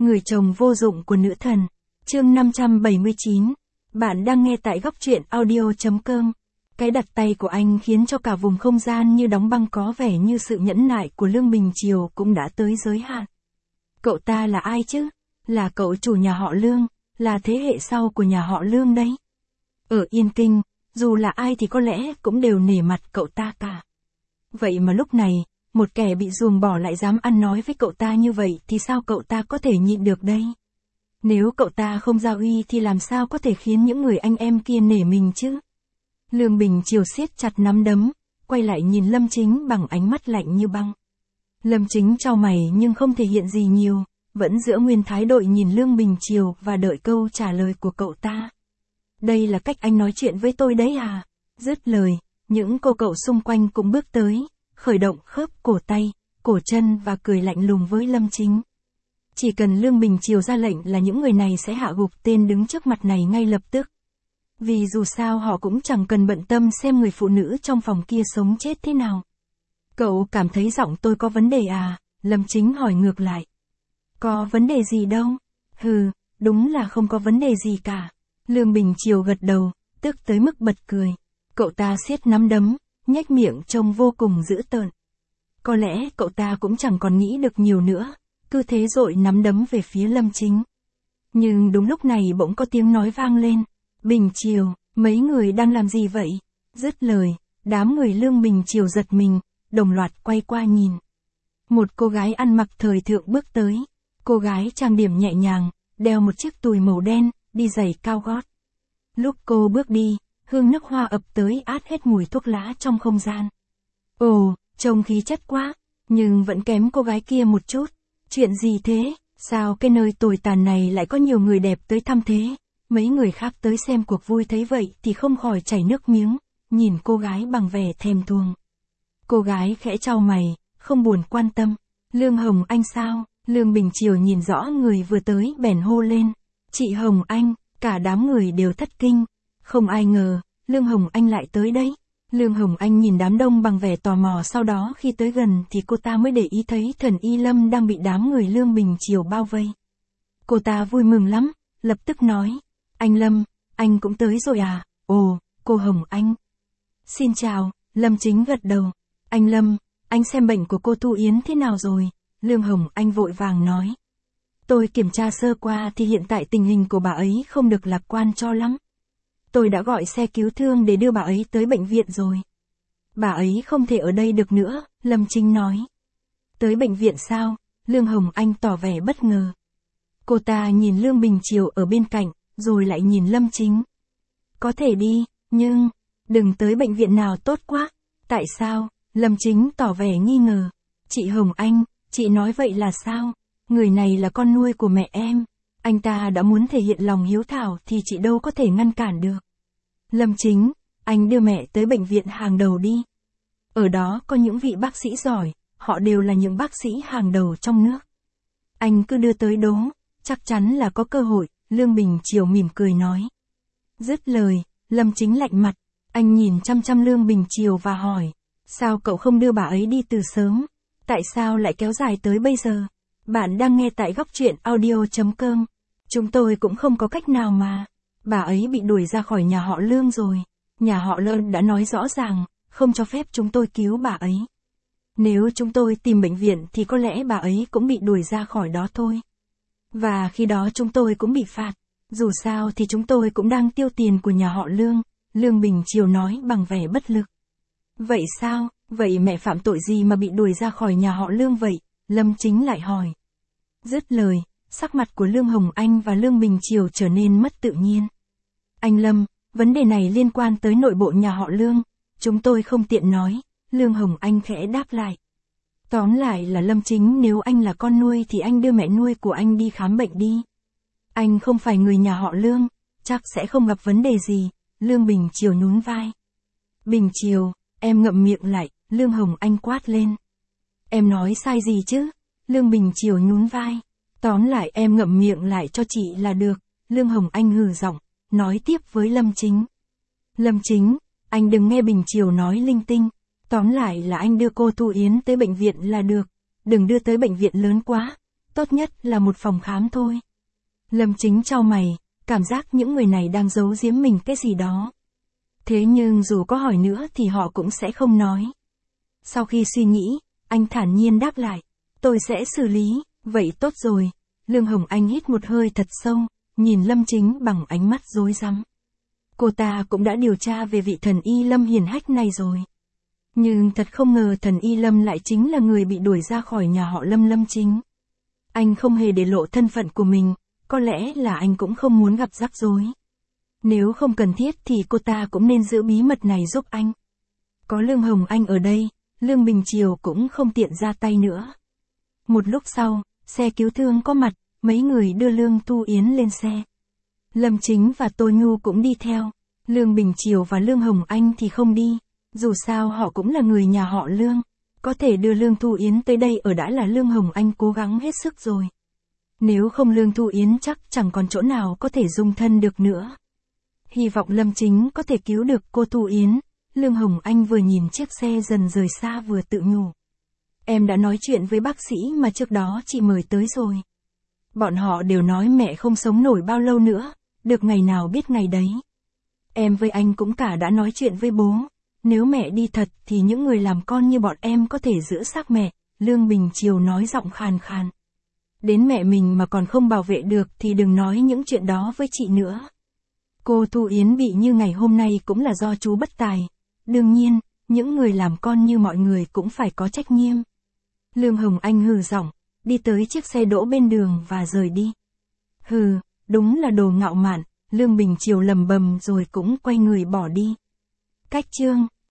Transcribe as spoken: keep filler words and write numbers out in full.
Người chồng vô dụng của nữ thần. Chương năm trăm bảy mươi chín. Bạn đang nghe tại góc truyện audio.com. Cái đặt tay của anh khiến cho cả vùng không gian như đóng băng, có vẻ như sự nhẫn nại của Lương Bình Triều cũng đã tới giới hạn. Cậu ta là ai chứ? Là cậu chủ nhà họ Lương, là thế hệ sau của nhà họ Lương đấy. Ở Yên Kinh, dù là ai thì có lẽ cũng đều nể mặt cậu ta cả. Vậy mà lúc này, một kẻ bị ruồng bỏ lại dám ăn nói với cậu ta như vậy thì sao cậu ta có thể nhịn được đây? Nếu cậu ta không giao uy thì làm sao có thể khiến những người anh em kia nể mình chứ? Lương Bình Triều siết chặt nắm đấm, quay lại nhìn Lâm Chính bằng ánh mắt lạnh như băng. Lâm Chính chau mày nhưng không thể hiện gì nhiều, vẫn giữ nguyên thái độ nhìn Lương Bình Triều và đợi câu trả lời của cậu ta. Đây là cách anh nói chuyện với tôi đấy à? Dứt lời, những cô cậu xung quanh cũng bước tới, khởi động khớp cổ tay, cổ chân và cười lạnh lùng với Lâm Chính. Chỉ cần Lương Bình Triều ra lệnh là những người này sẽ hạ gục tên đứng trước mặt này ngay lập tức. Vì dù sao họ cũng chẳng cần bận tâm xem người phụ nữ trong phòng kia sống chết thế nào. Cậu cảm thấy giọng tôi có vấn đề à? Lâm Chính hỏi ngược lại. Có vấn đề gì đâu? Hừ, đúng là không có vấn đề gì cả. Lương Bình Triều gật đầu, tức tới mức bật cười. Cậu ta siết nắm đấm, nhếch miệng trông vô cùng dữ tợn. Có lẽ cậu ta cũng chẳng còn nghĩ được nhiều nữa, cứ thế dội nắm đấm về phía Lâm Chính. Nhưng đúng lúc này bỗng có tiếng nói vang lên. Bình Triều, mấy người đang làm gì vậy? Dứt lời, đám người Lương Bình Triều giật mình, đồng loạt quay qua nhìn. Một cô gái ăn mặc thời thượng bước tới. Cô gái trang điểm nhẹ nhàng, đeo một chiếc tùi màu đen, đi giày cao gót. Lúc cô bước đi, hương nước hoa ập tới át hết mùi thuốc lá trong không gian. Ồ, trông khí chất quá, nhưng vẫn kém cô gái kia một chút. Chuyện gì thế? Sao cái nơi tồi tàn này lại có nhiều người đẹp tới thăm thế? Mấy người khác tới xem cuộc vui thấy vậy thì không khỏi chảy nước miếng, nhìn cô gái bằng vẻ thèm thuồng. Cô gái khẽ chau mày, không buồn quan tâm. Lương Hồng Anh sao? Lương Bình Triều nhìn rõ người vừa tới bèn hô lên. Chị Hồng Anh, cả đám người đều thất kinh. Không ai ngờ, Lương Hồng Anh lại tới đấy. Lương Hồng Anh nhìn đám đông bằng vẻ tò mò, sau đó khi tới gần thì cô ta mới để ý thấy Thần Y Lâm đang bị đám người Lương Bình Triều bao vây. Cô ta vui mừng lắm, lập tức nói. Anh Lâm, anh cũng tới rồi à? Ồ, cô Hồng Anh. Xin chào, Lâm Chính gật đầu. Anh Lâm, anh xem bệnh của cô Thu Yến thế nào rồi? Lương Hồng Anh vội vàng nói. Tôi kiểm tra sơ qua thì hiện tại tình hình của bà ấy không được lạc quan cho lắm. Tôi đã gọi xe cứu thương để đưa bà ấy tới bệnh viện rồi. Bà ấy không thể ở đây được nữa, Lâm Chính nói. Tới bệnh viện sao? Lương Hồng Anh tỏ vẻ bất ngờ. Cô ta nhìn Lương Bình Triều ở bên cạnh, rồi lại nhìn Lâm Chính. Có thể đi, nhưng, đừng tới bệnh viện nào tốt quá. Tại sao? Lâm Chính tỏ vẻ nghi ngờ. Chị Hồng Anh, chị nói vậy là sao? Người này là con nuôi của mẹ em. Anh ta đã muốn thể hiện lòng hiếu thảo thì chị đâu có thể ngăn cản được. Lâm Chính, anh đưa mẹ tới bệnh viện hàng đầu đi. Ở đó có những vị bác sĩ giỏi, họ đều là những bác sĩ hàng đầu trong nước. Anh cứ đưa tới đó, chắc chắn là có cơ hội, Lương Bình Triều mỉm cười nói. Dứt lời, Lâm Chính lạnh mặt, anh nhìn chăm chăm Lương Bình Triều và hỏi. Sao cậu không đưa bà ấy đi từ sớm? Tại sao lại kéo dài tới bây giờ? Bạn đang nghe tại góc truyện audio.com. Chúng tôi cũng không có cách nào mà. Bà ấy bị đuổi ra khỏi nhà họ Lương rồi. Nhà họ Lương đã nói rõ ràng, không cho phép chúng tôi cứu bà ấy. Nếu chúng tôi tìm bệnh viện thì có lẽ bà ấy cũng bị đuổi ra khỏi đó thôi. Và khi đó chúng tôi cũng bị phạt. Dù sao thì chúng tôi cũng đang tiêu tiền của nhà họ Lương. Lương Bình Triều nói bằng vẻ bất lực. Vậy sao? Vậy mẹ phạm tội gì mà bị đuổi ra khỏi nhà họ Lương vậy? Lâm Chính lại hỏi. Dứt lời, sắc mặt của Lương Hồng Anh và Lương Bình Triều trở nên mất tự nhiên. Anh Lâm, vấn đề này liên quan tới nội bộ nhà họ Lương. Chúng tôi không tiện nói. Lương Hồng Anh khẽ đáp lại. Tóm lại là Lâm Chính, nếu anh là con nuôi thì anh đưa mẹ nuôi của anh đi khám bệnh đi. Anh không phải người nhà họ Lương, chắc sẽ không gặp vấn đề gì. Lương Bình Triều nhún vai. Bình Triều, em ngậm miệng lại, Lương Hồng Anh quát lên. Em nói sai gì chứ? Lương Bình Triều nhún vai. Tóm lại em ngậm miệng lại cho chị là được. Lương Hồng Anh hừ giọng, nói tiếp với Lâm Chính. Lâm Chính, anh đừng nghe Bình Triều nói linh tinh. Tóm lại là anh đưa cô Thu Yến tới bệnh viện là được. Đừng đưa tới bệnh viện lớn quá. tốt nhất là một phòng khám thôi. Lâm Chính chau mày, cảm giác những người này đang giấu giếm mình cái gì đó. Thế nhưng dù có hỏi nữa thì họ cũng sẽ không nói. Sau khi suy nghĩ, anh thản nhiên đáp lại, tôi sẽ xử lý, vậy tốt rồi. Lương Hồng Anh hít một hơi thật sâu, nhìn Lâm Chính bằng ánh mắt rối rắm. Cô ta cũng đã điều tra về vị thần y Lâm hiển hách này rồi. Nhưng thật không ngờ thần y Lâm lại chính là người bị đuổi ra khỏi nhà họ Lâm Lâm Chính. Anh không hề để lộ thân phận của mình, có lẽ là anh cũng không muốn gặp rắc rối. Nếu không cần thiết thì cô ta cũng nên giữ bí mật này giúp anh. Có Lương Hồng Anh ở đây, Lương Bình Triều cũng không tiện ra tay nữa. Một lúc sau, xe cứu thương có mặt, mấy người đưa Lương Thu Yến lên xe. Lâm Chính và Tô Nhu cũng đi theo. Lương Bình Triều và Lương Hồng Anh thì không đi. Dù sao họ cũng là người nhà họ Lương. Có thể đưa Lương Thu Yến tới đây ở đã là Lương Hồng Anh cố gắng hết sức rồi. Nếu không Lương Thu Yến chắc chẳng còn chỗ nào có thể dung thân được nữa. Hy vọng Lâm Chính có thể cứu được cô Thu Yến. Lương Hồng Anh vừa nhìn chiếc xe dần rời xa vừa tự nhủ. Em đã nói chuyện với bác sĩ mà trước đó chị mời tới rồi. Bọn họ đều nói mẹ không sống nổi bao lâu nữa, được ngày nào biết ngày đấy. Em với anh cũng cả đã nói chuyện với bố. Nếu mẹ đi thật thì những người làm con như bọn em có thể giữ xác mẹ, Lương Bình Triều nói giọng khàn khàn. Đến mẹ mình mà còn không bảo vệ được thì đừng nói những chuyện đó với chị nữa. Cô Thu Yến bị như ngày hôm nay cũng là do chú bất tài. Đương nhiên, những người làm con như mọi người cũng phải có trách nhiệm. Lương Hồng Anh hừ giọng, đi tới chiếc xe đỗ bên đường và rời đi. Hừ, đúng là đồ ngạo mạn, Lương Bình Triều lầm bầm rồi cũng quay người bỏ đi. Cách chương